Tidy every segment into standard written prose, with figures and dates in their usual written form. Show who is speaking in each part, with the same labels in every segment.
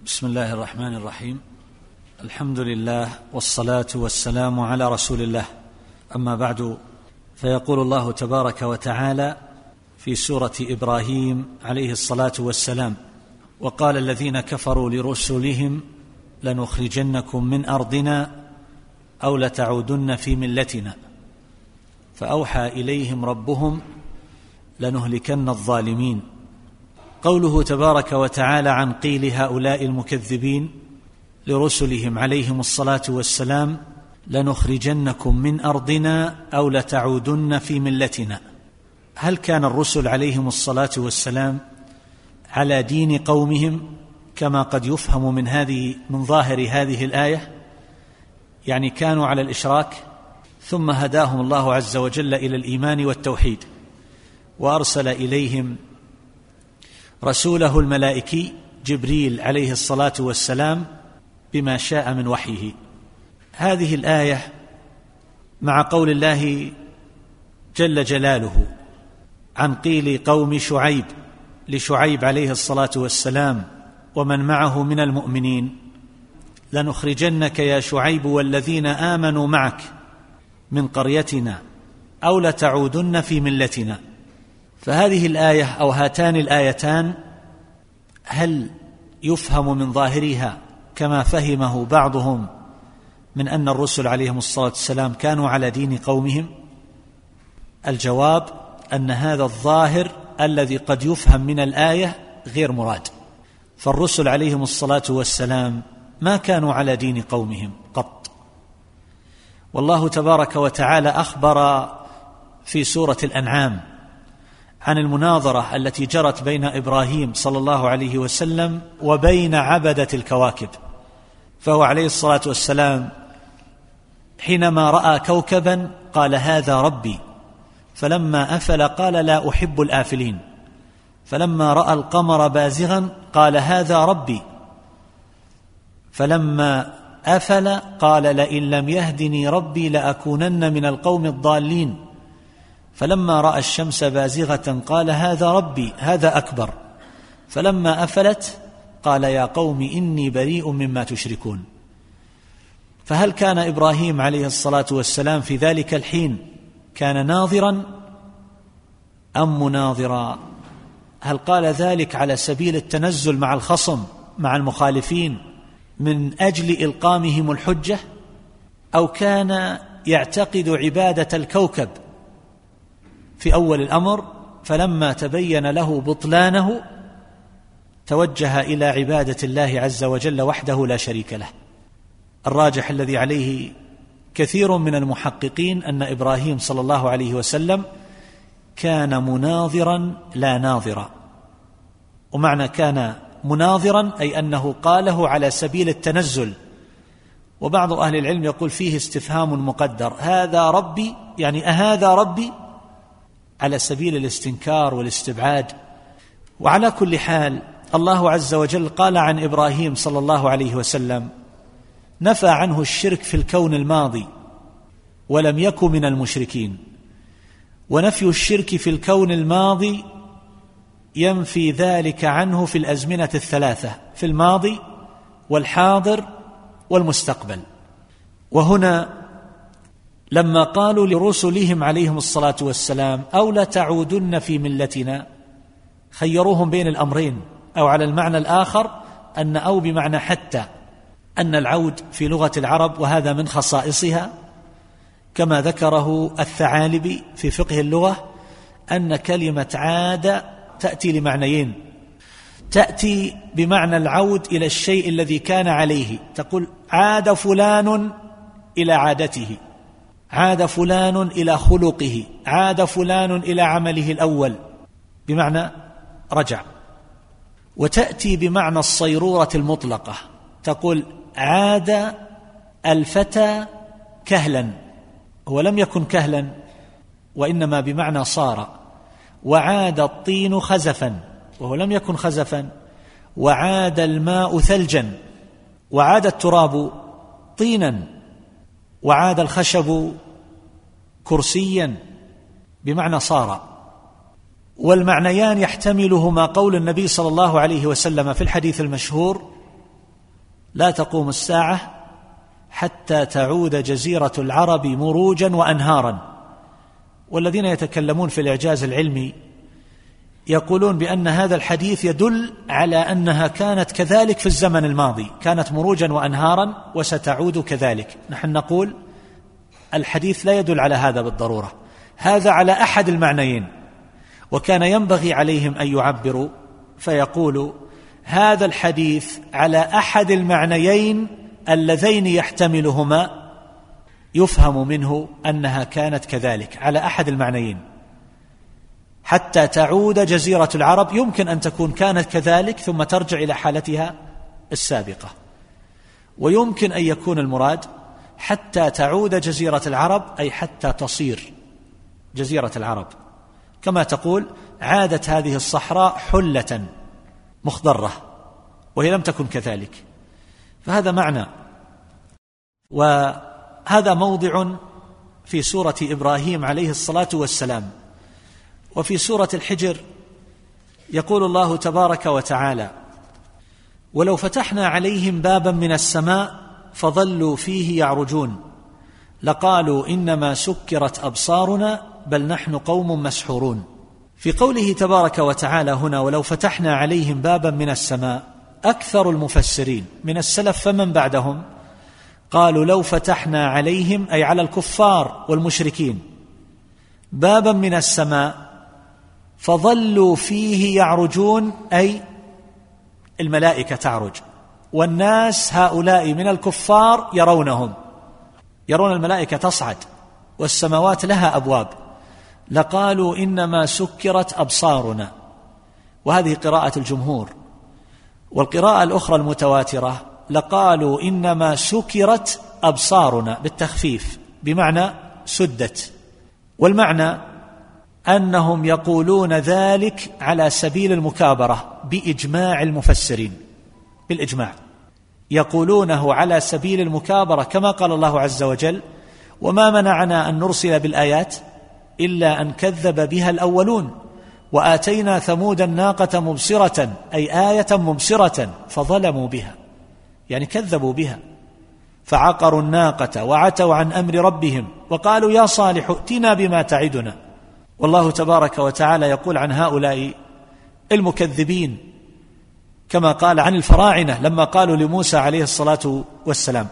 Speaker 1: بسم الله الرحمن الرحيم. الحمد لله والصلاة والسلام على رسول الله. أما بعد، فيقول الله تبارك وتعالى في سورة إبراهيم عليه الصلاة والسلام: وقال الذين كفروا لرسلهم لنخرجنكم من أرضنا أو لتعودن في ملتنا فأوحى إليهم ربهم لنهلكن الظالمين. قوله تبارك وتعالى عن قيل هؤلاء المكذبين لرسلهم عليهم الصلاة والسلام: لنخرجنكم من أرضنا أو لتعودن في ملتنا. هل كان الرسل عليهم الصلاة والسلام على دين قومهم كما قد يفهم من ظاهر هذه الآية؟ يعني كانوا على الإشراك، ثم هداهم الله عز وجل إلى الإيمان والتوحيد، وأرسل إليهم رسوله الملائكي جبريل عليه الصلاة والسلام بما شاء من وحيه. هذه الآية مع قول الله جل جلاله عن قيل قوم شعيب لشعيب عليه الصلاة والسلام ومن معه من المؤمنين: لنخرجنك يا شعيب والذين آمنوا معك من قريتنا أو لتعودن في ملتنا. فهذه الآية أو هاتان الآيتان هل يفهم من ظاهرها كما فهمه بعضهم من أن الرسل عليهم الصلاة والسلام كانوا على دين قومهم؟ الجواب أن هذا الظاهر الذي قد يفهم من الآية غير مراد، فالرسل عليهم الصلاة والسلام ما كانوا على دين قومهم قط. والله تبارك وتعالى أخبر في سورة الأنعام عن المناظرة التي جرت بين إبراهيم صلى الله عليه وسلم وبين عبدة الكواكب، فهو عليه الصلاة والسلام حينما رأى كوكبا قال: هذا ربي، فلما أفل قال: لا أحب الآفلين، فلما رأى القمر بازغا قال: هذا ربي، فلما أفل قال: لئن لم يهدني ربي لأكونن من القوم الضالين، فلما رأى الشمس بازغة قال: هذا ربي، هذا أكبر، فلما أفلت قال: يا قوم إني بريء مما تشركون. فهل كان إبراهيم عليه الصلاة والسلام في ذلك الحين كان ناظرا أم مناظرا؟ هل قال ذلك على سبيل التنزل مع الخصم مع المخالفين من أجل إلقامهم الحجة، أو كان يعتقد عبادة الكوكب في أول الأمر، فلما تبين له بطلانه توجه إلى عبادة الله عز وجل وحده لا شريك له؟ الراجح الذي عليه كثير من المحققين أن إبراهيم صلى الله عليه وسلم كان مناظرا لا ناظرا. ومعنى كان مناظرا أي أنه قاله على سبيل التنزل، وبعض أهل العلم يقول فيه استفهام مقدر: هذا ربي، يعني أهذا ربي، على سبيل الاستنكار والاستبعاد. وعلى كل حال الله عز وجل قال عن إبراهيم صلى الله عليه وسلم: نفى عنه الشرك في الكون الماضي ولم يكن من المشركين. ونفي الشرك في الكون الماضي ينفي ذلك عنه في الأزمنة الثلاثة، في الماضي والحاضر والمستقبل. وهنا لما قالوا لرسلهم عليهم الصلاة والسلام: أو لتعودن في ملتنا، خيروهم بين الأمرين، أو على المعنى الآخر أن أو بمعنى حتى، أن العود في لغة العرب وهذا من خصائصها كما ذكره الثعالبي في فقه اللغة، أن كلمة عاد تأتي لمعنيين: تأتي بمعنى العود إلى الشيء الذي كان عليه، تقول عاد فلان إلى عادته، عاد فلان إلى خلقه، عاد فلان إلى عمله الأول، بمعنى رجع. وتأتي بمعنى الصيرورة المطلقة، تقول عاد الفتى كهلا، هو لم يكن كهلا وإنما بمعنى صار. وعاد الطين خزفا، وهو لم يكن خزفا. وعاد الماء ثلجا، وعاد التراب طينا، وعاد الخشب كرسيا، بمعنى صار. والمعنيان يحتملهما قول النبي صلى الله عليه وسلم في الحديث المشهور: لا تقوم الساعة حتى تعود جزيرة العرب مروجا وأنهارا. والذين يتكلمون في الإعجاز العلمي يقولون بأن هذا الحديث يدل على أنها كانت كذلك في الزمن الماضي، كانت مروجا وأنهارا وستعود كذلك. نحن نقول الحديث لا يدل على هذا بالضرورة، هذا على أحد المعنيين، وكان ينبغي عليهم أن يعبروا فيقولوا هذا الحديث على أحد المعنيين اللذين يحتملهما يفهم منه أنها كانت كذلك، على أحد المعنيين. حتى تعود جزيرة العرب يمكن أن تكون كانت كذلك ثم ترجع إلى حالتها السابقة، ويمكن أن يكون المراد حتى تعود جزيرة العرب أي حتى تصير جزيرة العرب، كما تقول عادت هذه الصحراء حلة مخضرة وهي لم تكن كذلك. فهذا معنى. وهذا موضع في سورة إبراهيم عليه الصلاة والسلام. وفي سورة الحجر يقول الله تبارك وتعالى: ولو فتحنا عليهم بابا من السماء فظلوا فيه يعرجون لقالوا إنما سكرت أبصارنا بل نحن قوم مسحورون. في قوله تبارك وتعالى هنا ولو فتحنا عليهم بابا من السماء، أكثر المفسرين من السلف فمن بعدهم قالوا لو فتحنا عليهم أي على الكفار والمشركين بابا من السماء فظلوا فيه يعرجون، أي الملائكة تعرج والناس هؤلاء من الكفار يرونهم، يرون الملائكة تصعد والسماوات لها أبواب، لقالوا إنما سكرت أبصارنا. وهذه قراءة الجمهور. والقراءة الأخرى المتواترة لقالوا إنما سكرت أبصارنا بالتخفيف بمعنى سدت. والمعنى أنهم يقولون ذلك على سبيل المكابرة بإجماع المفسرين، بالإجماع يقولونه على سبيل المكابرة، كما قال الله عز وجل: وما منعنا أن نرسل بالآيات إلا أن كذب بها الأولون وآتينا ثمود الناقة مبصرة، أي آية مبصرة فظلموا بها، يعني كذبوا بها فعقروا الناقة وعتوا عن أمر ربهم وقالوا يا صالح ائتنا بما تعدنا. والله تبارك وتعالى يقول عن هؤلاء المكذبين كما قال عن الفراعنة لما قالوا لموسى عليه الصلاة والسلام: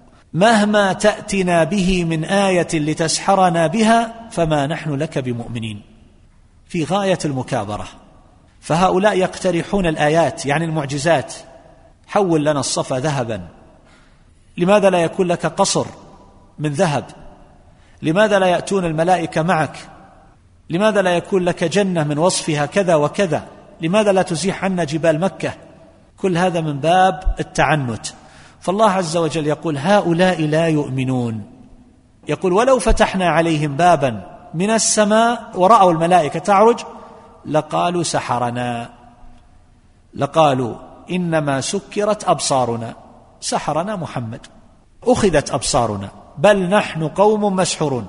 Speaker 1: مهما تأتنا به من آية لتسحرنا بها فما نحن لك بمؤمنين، في غاية المكابرة. فهؤلاء يقترحون الآيات يعني المعجزات: حول لنا الصفا ذهبا، لماذا لا يكون لك قصر من ذهب؟ لماذا لا يأتون الملائكة معك؟ لماذا لا يكون لك جنة من وصفها كذا وكذا؟ لماذا لا تزيح عنا جبال مكة؟ كل هذا من باب التعنت. فالله عز وجل يقول هؤلاء لا يؤمنون. يقول ولو فتحنا عليهم بابا من السماء ورأوا الملائكة تعرج لقالوا سحرنا، لقالوا إنما سكرت أبصارنا، سحرنا محمد، أخذت أبصارنا بل نحن قوم مسحورون،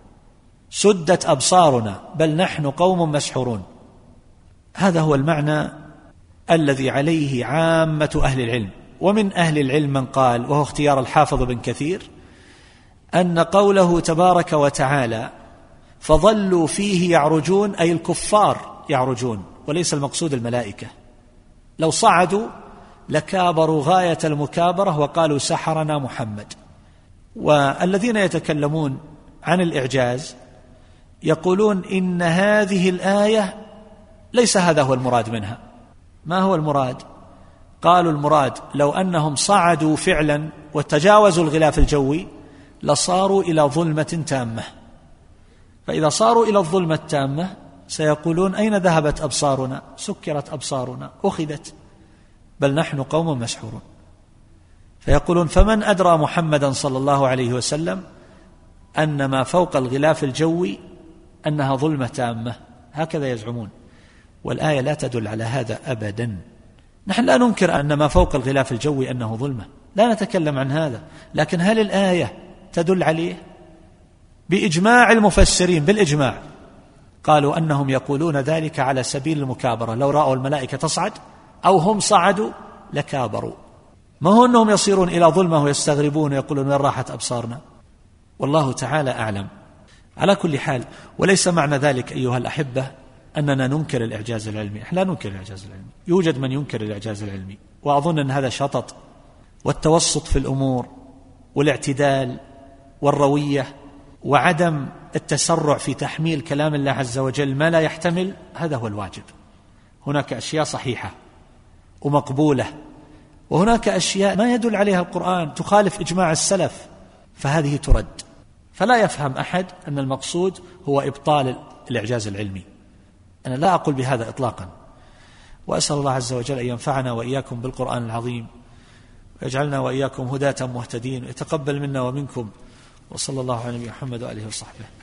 Speaker 1: سدت أبصارنا بل نحن قوم مسحورون. هذا هو المعنى الذي عليه عامة أهل العلم. ومن أهل العلم من قال، وهو اختيار الحافظ بن كثير، أن قوله تبارك وتعالى فظلوا فيه يعرجون أي الكفار يعرجون، وليس المقصود الملائكة. لو صعدوا لكابروا غاية المكابرة وقالوا سحرنا محمد. والذين يتكلمون عن الإعجاز يقولون إن هذه الآية ليس هذا هو المراد منها. ما هو المراد؟ قالوا المراد لو أنهم صعدوا فعلا وتجاوزوا الغلاف الجوي لصاروا إلى ظلمة تامة، فإذا صاروا إلى الظلمة التامة سيقولون أين ذهبت أبصارنا؟ سكرت أبصارنا، أخذت، بل نحن قوم مسحورون. فيقولون فمن أدرى محمدا صلى الله عليه وسلم أن ما فوق الغلاف الجوي أنها ظلمة تامة، هكذا يزعمون، والآية لا تدل على هذا أبدا. نحن لا ننكر أن ما فوق الغلاف الجوي أنه ظلمة، لا نتكلم عن هذا، لكن هل الآية تدل عليه؟ بإجماع المفسرين، بالإجماع قالوا أنهم يقولون ذلك على سبيل المكابرة، لو رأوا الملائكة تصعد أو هم صعدوا لكابروا. ما هو أنهم يصيرون إلى ظلمة ويستغربون ويقولون وين راحت أبصارنا. والله تعالى أعلم. على كل حال، وليس معنى ذلك أيها الأحبة أننا ننكر الإعجاز العلمي. إحنا لا ننكر الإعجاز العلمي، يوجد من ينكر الإعجاز العلمي، وأظن أن هذا شطط، والتوسط في الأمور والاعتدال والروية وعدم التسرع في تحميل كلام الله عز وجل ما لا يحتمل، هذا هو الواجب. هناك أشياء صحيحة ومقبولة، وهناك أشياء ما يدل عليها القرآن تخالف إجماع السلف، فهذه ترد. فلا يفهم أحد أن المقصود هو إبطال الإعجاز العلمي، أنا لا أقول بهذا إطلاقا. وأسأل الله عز وجل أن ينفعنا وإياكم بالقرآن العظيم، ويجعلنا وإياكم هداة مهتدين، ويتقبل منا ومنكم، وصلى الله على نبينا محمد وآله وصحبه.